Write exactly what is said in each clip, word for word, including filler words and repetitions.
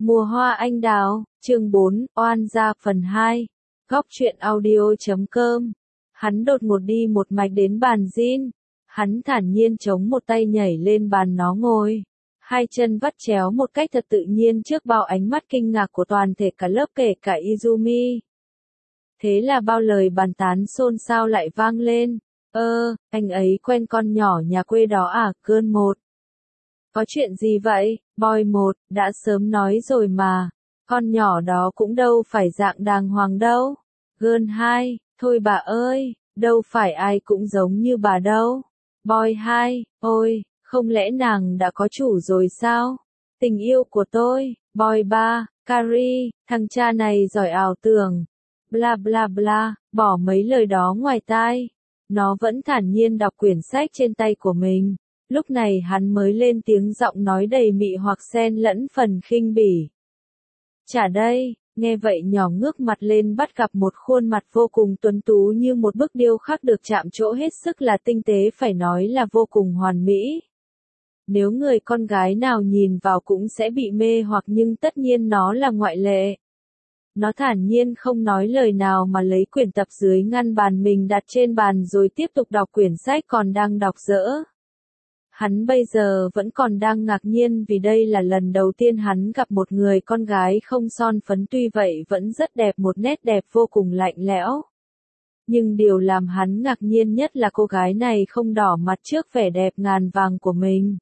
Mùa hoa anh đào, chương bốn, oan gia phần hai. Góc truyện audio chấm com. Hắn đột ngột đi một mạch đến bàn Jin. Hắn thản nhiên chống một tay nhảy lên bàn nó ngồi. Hai chân vắt chéo một cách thật tự nhiên trước bao ánh mắt kinh ngạc của toàn thể cả lớp kể cả Izumi. Thế là bao lời bàn tán xôn xao lại vang lên. Ơ, anh ấy quen con nhỏ nhà quê đó à, Girl một. Có chuyện gì vậy, Boy một, đã sớm nói rồi mà. Con nhỏ đó cũng đâu phải dạng đàng hoàng đâu. Girl hai, thôi bà ơi, đâu phải ai cũng giống như bà đâu. Boy hai, ôi, không lẽ nàng đã có chủ rồi sao? Tình yêu của tôi, Boy ba, Carrie, thằng cha này giỏi ảo tưởng. Bla bla bla, bỏ mấy lời đó ngoài tai. Nó vẫn thản nhiên đọc quyển sách trên tay của mình. Lúc này hắn mới lên tiếng giọng nói đầy mị hoặc xen lẫn phần khinh bỉ. Chả đây, nghe vậy nhỏ ngước mặt lên bắt gặp một khuôn mặt vô cùng tuấn tú như một bức điêu khắc được chạm trổ hết sức là tinh tế, phải nói là vô cùng hoàn mỹ. Nếu người con gái nào nhìn vào cũng sẽ bị mê hoặc, nhưng tất nhiên nó là ngoại lệ. Nó thản nhiên không nói lời nào mà lấy quyển tập dưới ngăn bàn mình đặt trên bàn rồi tiếp tục đọc quyển sách còn đang đọc dở. Hắn bây giờ vẫn còn đang ngạc nhiên vì đây là lần đầu tiên hắn gặp một người con gái không son phấn, tuy vậy vẫn rất đẹp, một nét đẹp vô cùng lạnh lẽo. Nhưng điều làm hắn ngạc nhiên nhất là cô gái này không đỏ mặt trước vẻ đẹp ngàn vàng của mình.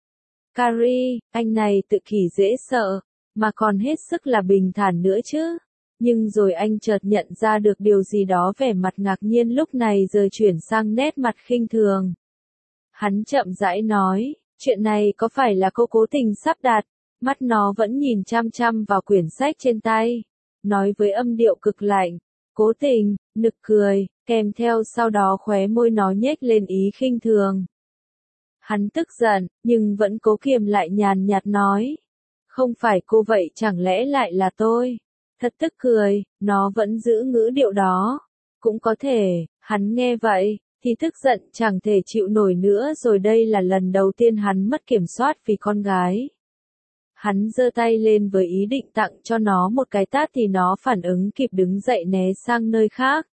Carrie, anh này tự kỷ dễ sợ, mà còn hết sức là bình thản nữa chứ. Nhưng rồi anh chợt nhận ra được điều gì đó, vẻ mặt ngạc nhiên lúc này giờ chuyển sang nét mặt khinh thường. Hắn chậm rãi nói, chuyện này có phải là cô cố tình sắp đặt? Mắt nó vẫn nhìn chăm chăm vào quyển sách trên tay. Nói với âm điệu cực lạnh, cố tình, nực cười, kèm theo sau đó khóe môi nó nhếch lên ý khinh thường. Hắn tức giận, nhưng vẫn cố kiềm lại, nhàn nhạt nói. Không phải cô vậy, chẳng lẽ lại là tôi? Thật tức cười, nó vẫn giữ ngữ điệu đó. Cũng có thể, hắn nghe vậy thì tức giận chẳng thể chịu nổi nữa rồi, đây là lần đầu tiên hắn mất kiểm soát vì con gái. Hắn giơ tay lên với ý định tặng cho nó một cái tát thì nó phản ứng kịp, đứng dậy né sang nơi khác.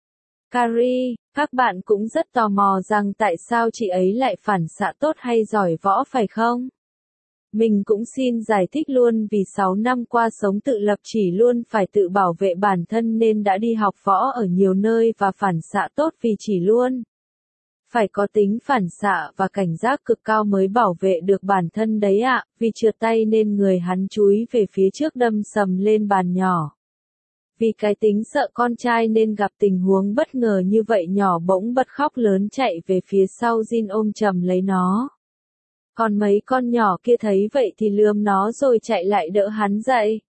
Carrie, các bạn cũng rất tò mò rằng tại sao chị ấy lại phản xạ tốt hay giỏi võ phải không? Mình cũng xin giải thích luôn, vì sáu năm qua sống tự lập chỉ luôn phải tự bảo vệ bản thân nên đã đi học võ ở nhiều nơi và phản xạ tốt vì chỉ luôn phải có tính phản xạ và cảnh giác cực cao mới bảo vệ được bản thân đấy ạ. Vì trượt tay nên người hắn chúi về phía trước đâm sầm lên bàn nhỏ. Vì cái tính sợ con trai nên gặp tình huống bất ngờ như vậy nhỏ bỗng bật khóc lớn chạy về phía sau, Jin ôm chầm lấy nó. Còn mấy con nhỏ kia thấy vậy thì lườm nó rồi chạy lại đỡ hắn dậy.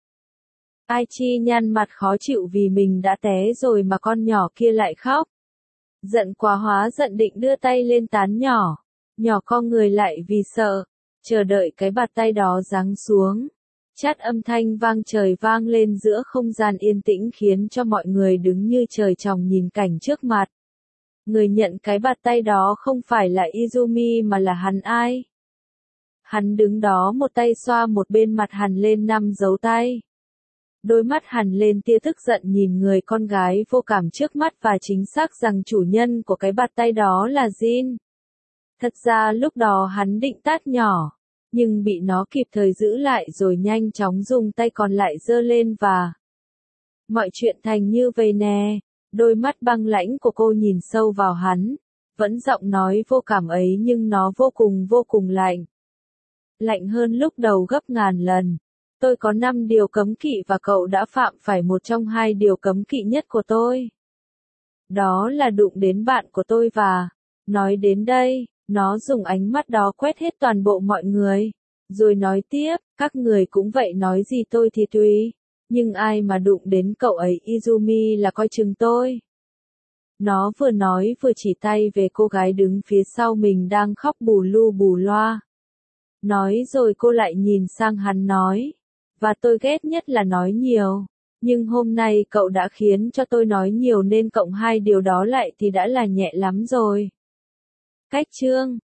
Aichi nhăn mặt khó chịu vì mình đã té rồi mà con nhỏ kia lại khóc. Giận quá hóa giận định đưa tay lên tán nhỏ. Nhỏ co người lại vì sợ, chờ đợi cái bạt tay đó giáng xuống. Chát âm thanh vang trời vang lên giữa không gian yên tĩnh khiến cho mọi người đứng như trời trồng nhìn cảnh trước mặt. Người nhận cái bạt tay đó không phải là Izumi mà là hắn ai? Hắn đứng đó một tay xoa một bên mặt hằn lên năm dấu tay. Đôi mắt hằn lên tia tức giận nhìn người con gái vô cảm trước mắt và chính xác rằng chủ nhân của cái bạt tay đó là Jin. Thật ra lúc đó hắn định tát nhỏ, nhưng bị nó kịp thời giữ lại rồi nhanh chóng dùng tay còn lại giơ lên và... Mọi chuyện thành như vầy nè. Đôi mắt băng lãnh của cô nhìn sâu vào hắn, vẫn giọng nói vô cảm ấy nhưng nó vô cùng vô cùng lạnh. Lạnh hơn lúc đầu gấp ngàn lần. Tôi có năm điều cấm kỵ và cậu đã phạm phải một trong hai điều cấm kỵ nhất của tôi. Đó là đụng đến bạn của tôi và... Nói đến đây, nó dùng ánh mắt đó quét hết toàn bộ mọi người. Rồi nói tiếp, các người cũng vậy, nói gì tôi thì tùy. Nhưng ai mà đụng đến cậu ấy Izumi là coi chừng tôi. Nó vừa nói vừa chỉ tay về cô gái đứng phía sau mình đang khóc bù lu bù loa. Nói rồi cô lại nhìn sang hắn nói. Và tôi ghét nhất là nói nhiều. Nhưng hôm nay cậu đã khiến cho tôi nói nhiều nên cộng hai điều đó lại thì đã là nhẹ lắm rồi. Cách chương